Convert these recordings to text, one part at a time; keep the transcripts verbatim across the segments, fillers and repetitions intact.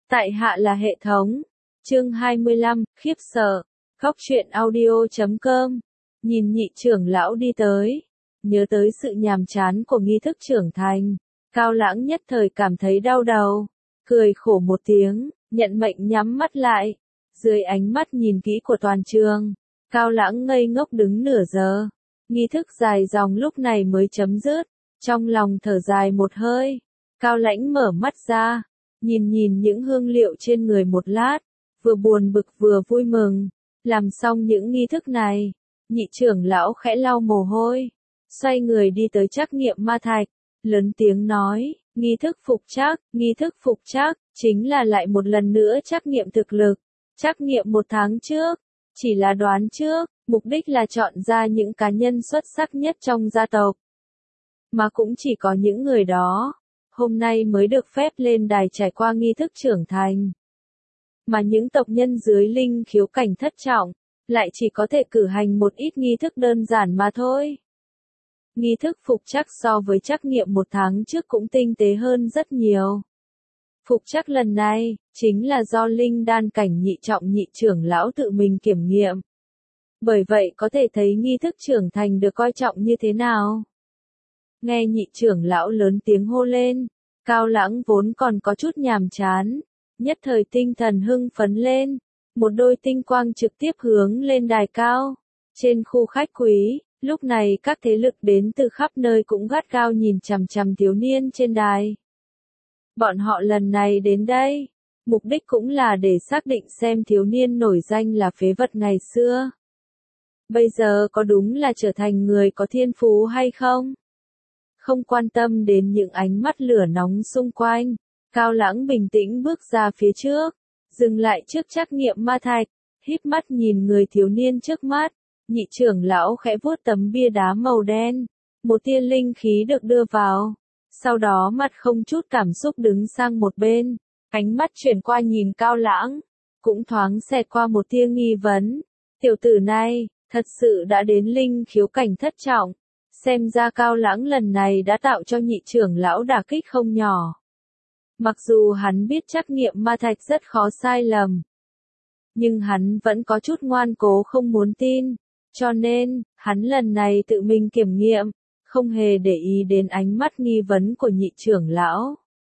Tại hạ là hệ thống. Chương hai mươi lăm, khiếp sợ. Khóc chuyện audio chấm com. Nhìn nhị trưởng lão đi tới, nhớ tới sự nhàm chán của nghi thức trưởng thành, Cao Lãng nhất thời cảm thấy đau đầu, cười khổ một tiếng, nhận mệnh nhắm mắt lại. Dưới ánh mắt nhìn kỹ của toàn trường, Cao Lãng ngây ngốc đứng nửa giờ. Nghi thức dài dòng lúc này mới chấm dứt, trong lòng thở dài một hơi, Cao Lãnh mở mắt ra, nhìn nhìn những hương liệu trên người một lát, vừa buồn bực vừa vui mừng. Làm xong những nghi thức này, nhị trưởng lão khẽ lau mồ hôi, xoay người đi tới trắc nghiệm ma thạch, lớn tiếng nói, nghi thức phục trắc, nghi thức phục trắc, chính là lại một lần nữa trắc nghiệm thực lực. Trắc nghiệm một tháng trước, chỉ là đoán trước, mục đích là chọn ra những cá nhân xuất sắc nhất trong gia tộc. Mà cũng chỉ có những người đó, hôm nay mới được phép lên đài trải qua nghi thức trưởng thành. Mà những tộc nhân dưới linh khiếu cảnh thất trọng, lại chỉ có thể cử hành một ít nghi thức đơn giản mà thôi. Nghi thức phục trắc so với trắc nghiệm một tháng trước cũng tinh tế hơn rất nhiều. Phục trắc lần này, chính là do linh đan cảnh nhị trọng nhị trưởng lão tự mình kiểm nghiệm. Bởi vậy có thể thấy nghi thức trưởng thành được coi trọng như thế nào. Nghe nhị trưởng lão lớn tiếng hô lên, Cao Lãng vốn còn có chút nhàm chán, nhất thời tinh thần hưng phấn lên, một đôi tinh quang trực tiếp hướng lên đài cao. Trên khu khách quý, lúc này các thế lực đến từ khắp nơi cũng gắt gao nhìn chằm chằm thiếu niên trên đài. Bọn họ lần này đến đây, mục đích cũng là để xác định xem thiếu niên nổi danh là phế vật ngày xưa. Bây giờ có đúng là trở thành người có thiên phú hay không? Không quan tâm đến những ánh mắt lửa nóng xung quanh, Cao Lãng bình tĩnh bước ra phía trước, dừng lại trước trắc nghiệm ma thạch, híp mắt nhìn người thiếu niên trước mắt. Nhị trưởng lão khẽ vuốt tấm bia đá màu đen, một tia linh khí được đưa vào, sau đó mặt không chút cảm xúc đứng sang một bên, ánh mắt chuyển qua nhìn Cao Lãng, cũng thoáng xẹt qua một tia nghi vấn. Tiểu tử này, thật sự đã đến linh khiếu cảnh thất trọng, xem ra Cao Lãng lần này đã tạo cho nhị trưởng lão đả kích không nhỏ. Mặc dù hắn biết trắc nghiệm ma thạch rất khó sai lầm, nhưng hắn vẫn có chút ngoan cố không muốn tin, cho nên, hắn lần này tự mình kiểm nghiệm, không hề để ý đến ánh mắt nghi vấn của nhị trưởng lão.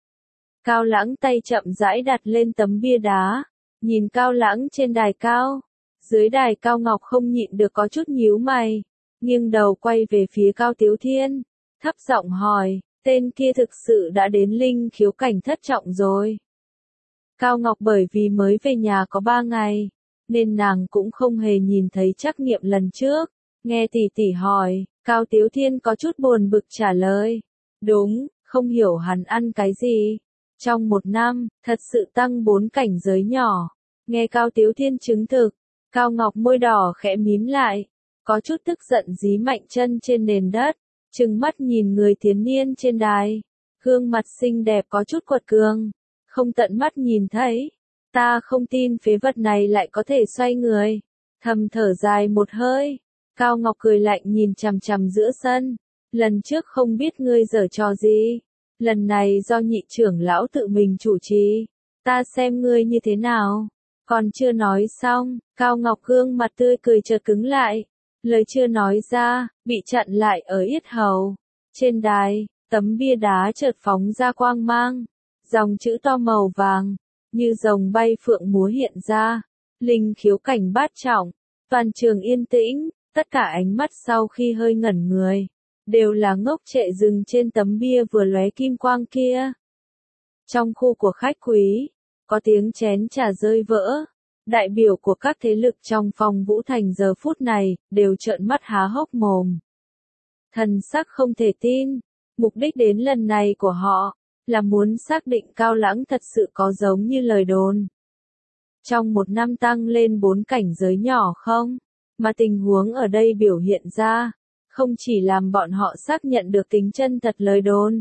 Cao Lãng tay chậm rãi đặt lên tấm bia đá, nhìn Cao Lãng trên đài cao. Dưới đài Cao Ngọc không nhịn được có chút nhíu mày, nghiêng đầu quay về phía Cao Tiếu Thiên, thấp giọng hỏi, tên kia thực sự đã đến linh khiếu cảnh thất trọng rồi. Cao Ngọc bởi vì mới về nhà có ba ngày, nên nàng cũng không hề nhìn thấy trắc nghiệm lần trước. Nghe tỷ tỷ hỏi, Cao Tiếu Thiên có chút buồn bực trả lời. Đúng, không hiểu hắn ăn cái gì. Trong một năm, thật sự tăng bốn cảnh giới nhỏ. Nghe Cao Tiếu Thiên chứng thực, Cao Ngọc môi đỏ khẽ mím lại, có chút tức giận dí mạnh chân trên nền đất, trừng mắt nhìn người thiếu niên trên đài. Gương mặt xinh đẹp có chút quật cường, không tận mắt nhìn thấy. Ta không tin phế vật này lại có thể xoay người. Thầm thở dài một hơi, Cao Ngọc cười lạnh nhìn chằm chằm giữa sân. Lần trước không biết ngươi giở trò gì, lần này do nhị trưởng lão tự mình chủ trì, ta xem ngươi như thế nào. Còn chưa nói xong, Cao Ngọc gương mặt tươi cười chợt cứng lại, lời chưa nói ra, bị chặn lại ở yết hầu. Trên đài, tấm bia đá chợt phóng ra quang mang, dòng chữ to màu vàng, như rồng bay phượng múa hiện ra, linh khiếu cảnh bát trọng. Toàn trường yên tĩnh, tất cả ánh mắt sau khi hơi ngẩn người, đều là ngốc trệ dừng trên tấm bia vừa lóe kim quang kia. Trong khu của khách quý, có tiếng chén trà rơi vỡ, đại biểu của các thế lực trong phòng Vũ Thành giờ phút này, đều trợn mắt há hốc mồm. Thần sắc không thể tin, mục đích đến lần này của họ, là muốn xác định Cao Lãng thật sự có giống như lời đồn. Trong một năm tăng lên bốn cảnh giới nhỏ không, mà tình huống ở đây biểu hiện ra, không chỉ làm bọn họ xác nhận được tính chân thật lời đồn.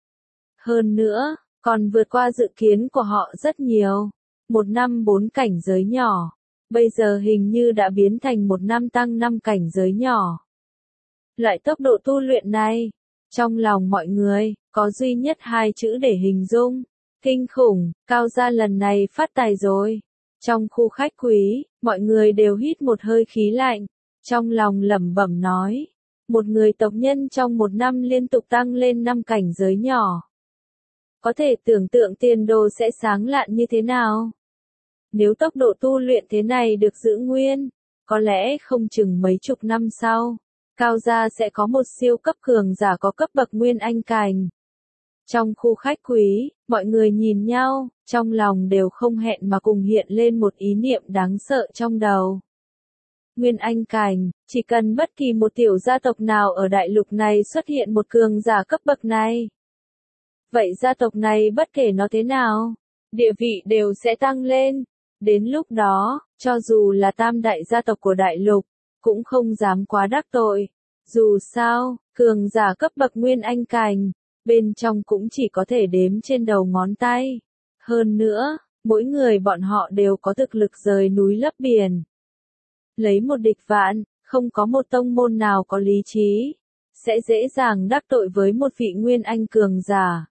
Hơn nữa, còn vượt qua dự kiến của họ rất nhiều. Một năm bốn cảnh giới nhỏ, bây giờ hình như đã biến thành một năm tăng năm cảnh giới nhỏ. Loại tốc độ tu luyện này, trong lòng mọi người, có duy nhất hai chữ để hình dung, Kinh khủng, Cao gia lần này phát tài rồi. Trong khu khách quý, mọi người đều hít một hơi khí lạnh, trong lòng lẩm bẩm nói. Một người tộc nhân trong một năm liên tục tăng lên năm cảnh giới nhỏ. Có thể tưởng tượng tiền đồ sẽ sáng lạn như thế nào. Nếu tốc độ tu luyện thế này được giữ nguyên, có lẽ không chừng mấy chục năm sau, Cao gia sẽ có một siêu cấp cường giả có cấp bậc Nguyên Anh cảnh. Trong khu khách quý, mọi người nhìn nhau, trong lòng đều không hẹn mà cùng hiện lên một ý niệm đáng sợ trong đầu. Nguyên Anh cảnh, chỉ cần bất kỳ một tiểu gia tộc nào ở đại lục này xuất hiện một cường giả cấp bậc này. Vậy gia tộc này bất kể nó thế nào, địa vị đều sẽ tăng lên. Đến lúc đó, cho dù là tam đại gia tộc của đại lục, cũng không dám quá đắc tội. Dù sao, cường giả cấp bậc Nguyên Anh cảnh, bên trong cũng chỉ có thể đếm trên đầu ngón tay. Hơn nữa, mỗi người bọn họ đều có thực lực rời núi lấp biển. Lấy một địch vạn, không có một tông môn nào có lý trí, sẽ dễ dàng đắc tội với một vị Nguyên Anh cường giả.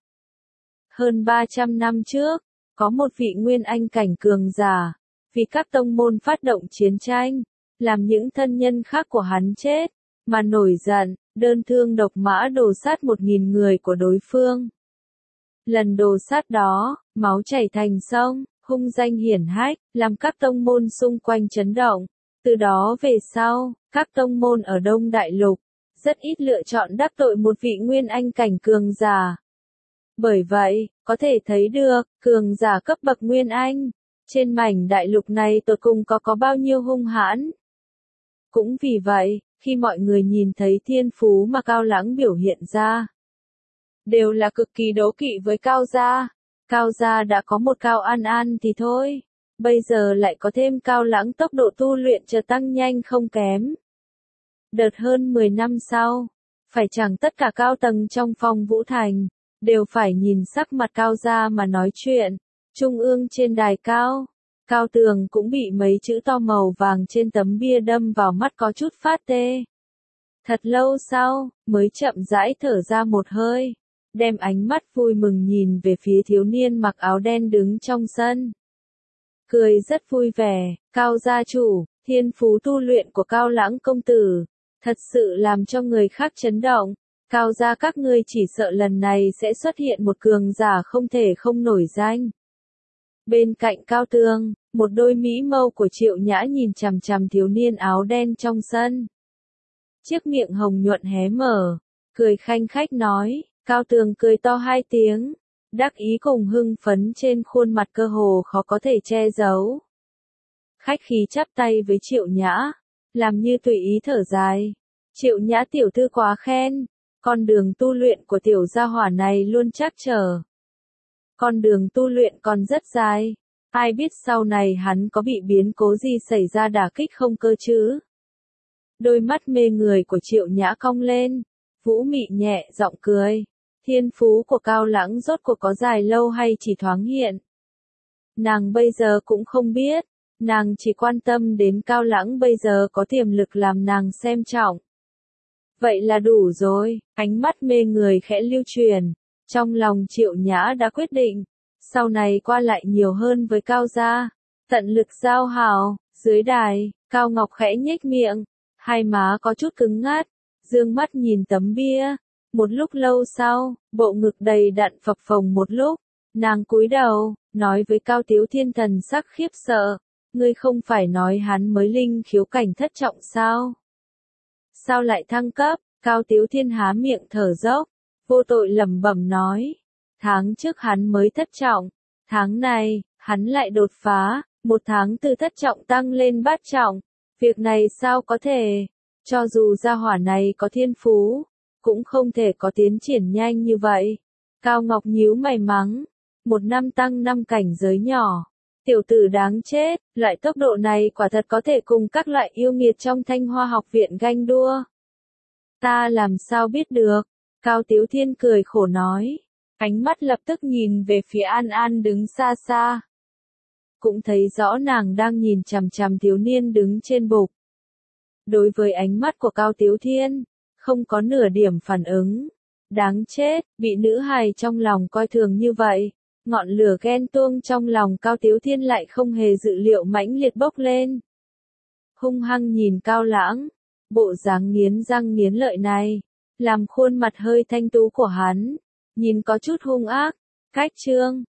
Hơn ba trăm năm trước, có một vị Nguyên Anh cảnh cường giả, vì các tông môn phát động chiến tranh, làm những thân nhân khác của hắn chết, mà nổi giận, đơn thương độc mã đồ sát một nghìn người của đối phương. Lần đồ sát đó, máu chảy thành sông, hung danh hiển hách, làm các tông môn xung quanh chấn động. Từ đó về sau, các tông môn ở Đông Đại Lục, rất ít lựa chọn đắc tội một vị Nguyên Anh cảnh cường giả. Bởi vậy, có thể thấy được, cường giả cấp bậc Nguyên Anh, trên mảnh đại lục này tột cùng có có bao nhiêu hung hãn. Cũng vì vậy, khi mọi người nhìn thấy thiên phú mà Cao Lãng biểu hiện ra, đều là cực kỳ đố kỵ với Cao gia. Cao gia đã có một Cao An An thì thôi, bây giờ lại có thêm Cao Lãng, tốc độ tu luyện chợt tăng nhanh không kém. Đợt hơn mười năm sau, phải chẳng tất cả cao tầng trong Phong Vũ Thành đều phải nhìn sắc mặt Cao gia mà nói chuyện. Trung ương trên đài cao, Cao Tường cũng bị mấy chữ to màu vàng trên tấm bia đâm vào mắt có chút phát tê. Thật lâu sau, mới chậm rãi thở ra một hơi, đem ánh mắt vui mừng nhìn về phía thiếu niên mặc áo đen đứng trong sân. Cười rất vui vẻ, Cao gia chủ, thiên phú tu luyện của Cao Lãng công tử, thật sự làm cho người khác chấn động. Cao gia các ngươi chỉ sợ lần này sẽ xuất hiện một cường giả không thể không nổi danh. Bên cạnh Cao Tường, một đôi mỹ mâu của Triệu Nhã nhìn chằm chằm thiếu niên áo đen trong sân. Chiếc miệng hồng nhuận hé mở, cười khanh khách nói, Cao Tường cười to hai tiếng, đắc ý cùng hưng phấn trên khuôn mặt cơ hồ khó có thể che giấu. Khách khí chắp tay với Triệu Nhã, làm như tùy ý thở dài. Triệu Nhã tiểu thư quá khen, con đường tu luyện của tiểu gia hỏa này luôn trắc trở. Con đường tu luyện còn rất dài, ai biết sau này hắn có bị biến cố gì xảy ra đả kích không cơ chứ. Đôi mắt mê người của Triệu Nhã cong lên, vũ mị nhẹ giọng cười. Thiên phú của Cao Lãng rốt cuộc có dài lâu hay chỉ thoáng hiện. Nàng bây giờ cũng không biết, nàng chỉ quan tâm đến Cao Lãng bây giờ có tiềm lực làm nàng xem trọng. Vậy là đủ rồi, ánh mắt mê người khẽ lưu truyền. Trong lòng Triệu Nhã đã quyết định, sau này qua lại nhiều hơn với Cao gia, tận lực giao hảo. Dưới đài, Cao Ngọc khẽ nhếch miệng, hai má có chút cứng ngắt, dương mắt nhìn tấm bia. Một lúc lâu sau, bộ ngực đầy đặn phập phồng một lúc, nàng cúi đầu, nói với Cao Tiếu Thiên thần sắc khiếp sợ, ngươi không phải nói hắn mới linh khiếu cảnh thất trọng sao? Sao lại thăng cấp? Cao Tiếu Thiên há miệng thở dốc, vô tội lẩm bẩm nói, tháng trước hắn mới thất trọng, tháng này, hắn lại đột phá, một tháng từ thất trọng tăng lên bát trọng, việc này sao có thể, cho dù gia hỏa này có thiên phú, cũng không thể có tiến triển nhanh như vậy. Cao Ngọc nhíu mày mắng, một năm tăng năm cảnh giới nhỏ, tiểu tử đáng chết, loại tốc độ này quả thật có thể cùng các loại yêu nghiệt trong Thanh Hoa học viện ganh đua. Ta làm sao biết được? Cao Tiếu Thiên cười khổ nói, ánh mắt lập tức nhìn về phía An An đứng xa xa. Cũng thấy rõ nàng đang nhìn chằm chằm thiếu niên đứng trên bục. Đối với ánh mắt của Cao Tiếu Thiên, không có nửa điểm phản ứng. Đáng chết, bị nữ hài trong lòng coi thường như vậy. Ngọn lửa ghen tuông trong lòng Cao Tiếu Thiên lại không hề dự liệu mãnh liệt bốc lên. Hung hăng nhìn Cao Lãng, bộ dáng nghiến răng nghiến lợi này, làm khuôn mặt hơi thanh tú của hắn, nhìn có chút hung ác, cách trương,